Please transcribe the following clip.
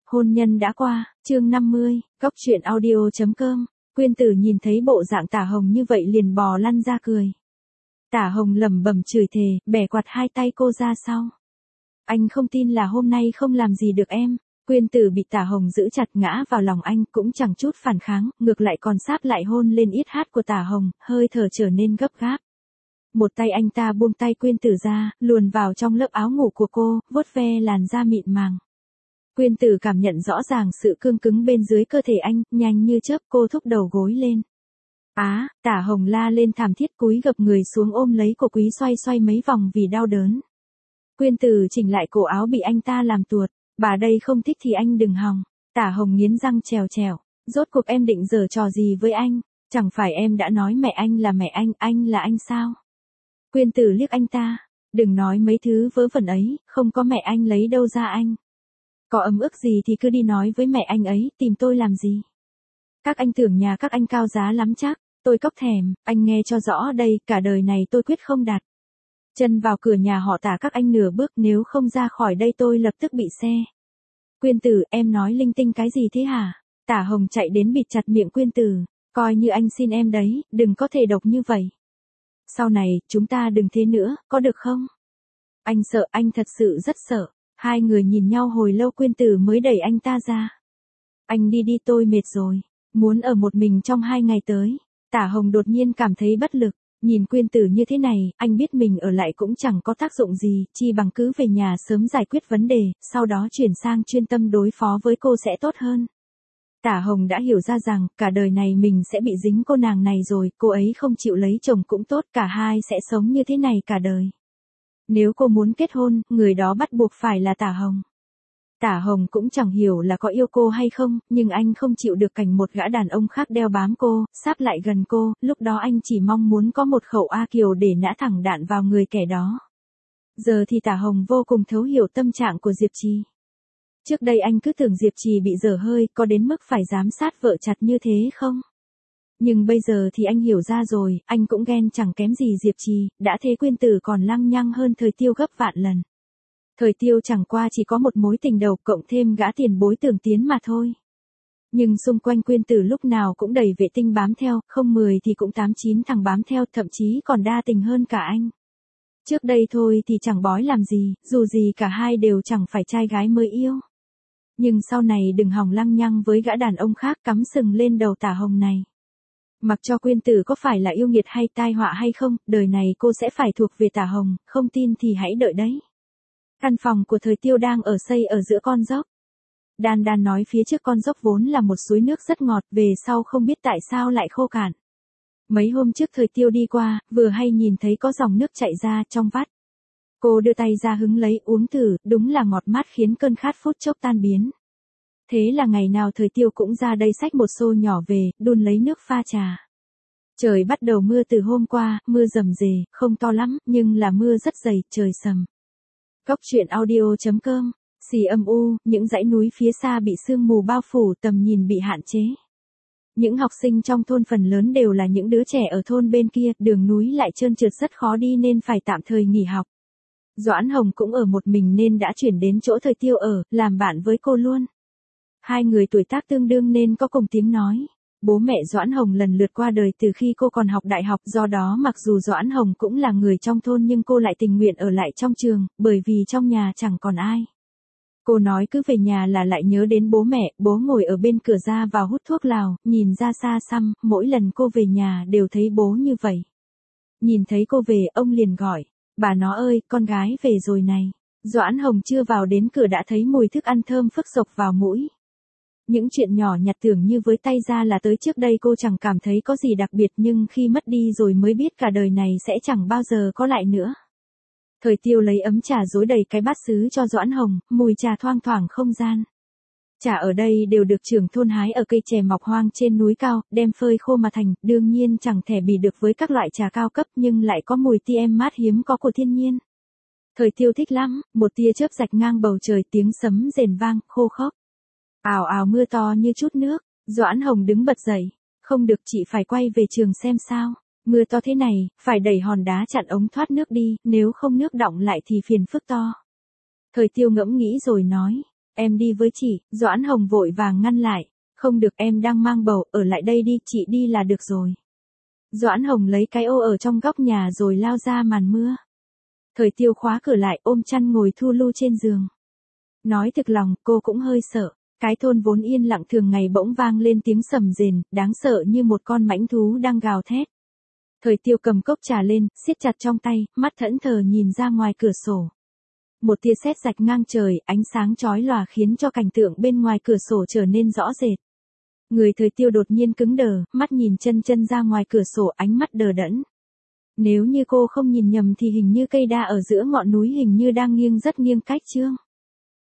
Hôn nhân đã qua, chương 50, Cóc truyện audio.com. Quyên Tử nhìn thấy bộ dạng Tả Hồng như vậy liền bò lăn ra cười. Tả Hồng lẩm bẩm chửi thề, bẻ quạt hai tay cô ra sau. Anh không tin là hôm nay không làm gì được em. Quyên Tử bị Tả Hồng giữ chặt ngã vào lòng anh, cũng chẳng chút phản kháng, ngược lại còn sáp lại hôn lên yết hát của Tả Hồng, hơi thở trở nên gấp gáp. Một tay anh ta buông tay Quyên Tử ra, luồn vào trong lớp áo ngủ của cô, vuốt ve làn da mịn màng. Quyên Tử cảm nhận rõ ràng sự cương cứng bên dưới cơ thể anh, nhanh như chớp cô thúc đầu gối lên. Tả Hồng la lên thảm thiết cúi gập người xuống ôm lấy cô Quý xoay xoay mấy vòng vì đau đớn. Quyên Tử chỉnh lại cổ áo bị anh ta làm tuột, bà đây không thích thì anh đừng hòng. Tả Hồng nghiến răng trèo trèo, rốt cuộc em định giở trò gì với anh, chẳng phải em đã nói mẹ anh là mẹ anh là anh sao? Quyên Tử liếc anh ta, đừng nói mấy thứ vớ vẩn ấy, không có mẹ anh lấy đâu ra anh. Có ấm ức gì thì cứ đi nói với mẹ anh ấy, tìm tôi làm gì? Các anh tưởng nhà các anh cao giá lắm chắc, tôi cóc thèm, anh nghe cho rõ đây, cả đời này tôi quyết không đặt chân vào cửa nhà họ Tả các anh nửa bước, nếu không ra khỏi đây tôi lập tức bị xe. Quyên Tử, em nói linh tinh cái gì thế hả? Tả Hồng chạy đến bịt chặt miệng Quyên Tử, coi như anh xin em đấy, đừng có thể độc như vậy. Sau này, chúng ta đừng thế nữa, có được không? Anh sợ, anh thật sự rất sợ. Hai người nhìn nhau hồi lâu Quyên Tử mới đẩy anh ta ra. Anh đi đi tôi mệt rồi, muốn ở một mình trong 2 ngày tới. Tả Hồng đột nhiên cảm thấy bất lực, nhìn Quyên Tử như thế này, anh biết mình ở lại cũng chẳng có tác dụng gì, chi bằng cứ về nhà sớm giải quyết vấn đề, sau đó chuyển sang chuyên tâm đối phó với cô sẽ tốt hơn. Tả Hồng đã hiểu ra rằng, cả đời này mình sẽ bị dính cô nàng này rồi, cô ấy không chịu lấy chồng cũng tốt, cả hai sẽ sống như thế này cả đời. Nếu cô muốn kết hôn, người đó bắt buộc phải là Tả Hồng. Tả Hồng cũng chẳng hiểu là có yêu cô hay không, nhưng anh không chịu được cảnh một gã đàn ông khác đeo bám cô, sáp lại gần cô, lúc đó anh chỉ mong muốn có một khẩu A Kiều để nã thẳng đạn vào người kẻ đó. Giờ thì Tả Hồng vô cùng thấu hiểu tâm trạng của Diệp Trì. Trước đây anh cứ tưởng Diệp Trì bị dở hơi, có đến mức phải giám sát vợ chặt như thế không? Nhưng bây giờ thì anh hiểu ra rồi, anh cũng ghen chẳng kém gì Diệp Trì, đã thế Quyên Tử còn lăng nhăng hơn Thời Tiêu gấp vạn lần. Thời Tiêu chẳng qua chỉ có một mối tình đầu cộng thêm gã tiền bối Tưởng Tiến mà thôi. Nhưng xung quanh Quyên Tử lúc nào cũng đầy vệ tinh bám theo, không 10 thì cũng 8-9 thằng bám theo, thậm chí còn đa tình hơn cả anh. Trước đây thôi thì chẳng bói làm gì, dù gì cả hai đều chẳng phải trai gái mới yêu. Nhưng sau này đừng hòng lăng nhăng với gã đàn ông khác cắm sừng lên đầu Tả Hồng này. Mặc cho Quyên Tử có phải là yêu nghiệt hay tai họa hay không, đời này cô sẽ phải thuộc về Tả Hồng, không tin thì hãy đợi đấy. Căn phòng của Thời Tiêu đang ở xây ở giữa con dốc. Đan Đan nói phía trước con dốc vốn là một suối nước rất ngọt, về sau không biết tại sao lại khô cạn. Mấy hôm trước Thời Tiêu đi qua, vừa hay nhìn thấy có dòng nước chảy ra trong vắt. Cô đưa tay ra hứng lấy uống thử, đúng là ngọt mát khiến cơn khát phút chốc tan biến. Thế là ngày nào Thời Tiêu cũng ra đây xách một xô nhỏ về, đun lấy nước pha trà. Trời bắt đầu mưa từ hôm qua, mưa rầm rề, không to lắm, nhưng là mưa rất dày, trời sầm. Cóc truyện audio.com, xì âm u, những dãy núi phía xa bị sương mù bao phủ, tầm nhìn bị hạn chế. Những học sinh trong thôn phần lớn đều là những đứa trẻ ở thôn bên kia, đường núi lại trơn trượt rất khó đi nên phải tạm thời nghỉ học. Doãn Hồng cũng ở một mình nên đã chuyển đến chỗ Thời Tiêu ở, làm bạn với cô luôn. Hai người tuổi tác tương đương nên có cùng tiếng nói. Bố mẹ Doãn Hồng lần lượt qua đời từ khi cô còn học đại học, do đó mặc dù Doãn Hồng cũng là người trong thôn nhưng cô lại tình nguyện ở lại trong trường, bởi vì trong nhà chẳng còn ai. Cô nói cứ về nhà là lại nhớ đến bố mẹ, bố ngồi ở bên cửa ra vào hút thuốc lào, nhìn ra xa xăm, mỗi lần cô về nhà đều thấy bố như vậy. Nhìn thấy cô về, ông liền gọi, bà nó ơi, con gái về rồi này. Doãn Hồng chưa vào đến cửa đã thấy mùi thức ăn thơm phức sộc vào mũi. Những chuyện nhỏ nhặt tưởng như với tay ra là tới, trước đây cô chẳng cảm thấy có gì đặc biệt, nhưng khi mất đi rồi mới biết cả đời này sẽ chẳng bao giờ có lại nữa. Thời Tiêu lấy ấm trà rối đầy cái bát sứ cho Doãn Hồng, mùi trà thoang thoảng không gian. Trà ở đây đều được trưởng thôn hái ở cây chè mọc hoang trên núi cao, đem phơi khô mà thành, đương nhiên chẳng thể bì được với các loại trà cao cấp nhưng lại có mùi tiêm mát hiếm có của thiên nhiên. Thời Tiêu thích lắm, một tia chớp rạch ngang bầu trời, tiếng sấm rền vang, khô khốc. Ào ào mưa to như chút nước, Doãn Hồng đứng bật dậy, không được, chị phải quay về trường xem sao, mưa to thế này, phải đẩy hòn đá chặn ống thoát nước đi, nếu không nước đọng lại thì phiền phức to. Thời Tiêu ngẫm nghĩ rồi nói, Em đi với chị, Doãn Hồng vội vàng ngăn lại. Không được, em đang mang bầu, ở lại đây đi, chị đi là được rồi. Doãn Hồng lấy cái ô ở trong góc nhà rồi lao ra màn mưa. Thời Tiêu khóa cửa lại, ôm chăn ngồi thu lu trên giường. Nói thực lòng, cô cũng hơi sợ. Cái thôn vốn yên lặng thường ngày bỗng vang lên tiếng sầm rền, đáng sợ như một con mãnh thú đang gào thét. Thời Tiêu cầm cốc trà lên, siết chặt trong tay, mắt thẫn thờ nhìn ra ngoài cửa sổ. Một tia sét rạch ngang trời, ánh sáng chói lòa khiến cho cảnh tượng bên ngoài cửa sổ trở nên rõ rệt. Người Thời Tiêu đột nhiên cứng đờ, mắt nhìn chân chân ra ngoài cửa sổ, ánh mắt đờ đẫn. Nếu như cô không nhìn nhầm thì hình như cây đa ở giữa ngọn núi hình như đang nghiêng rất nghiêng cách chương.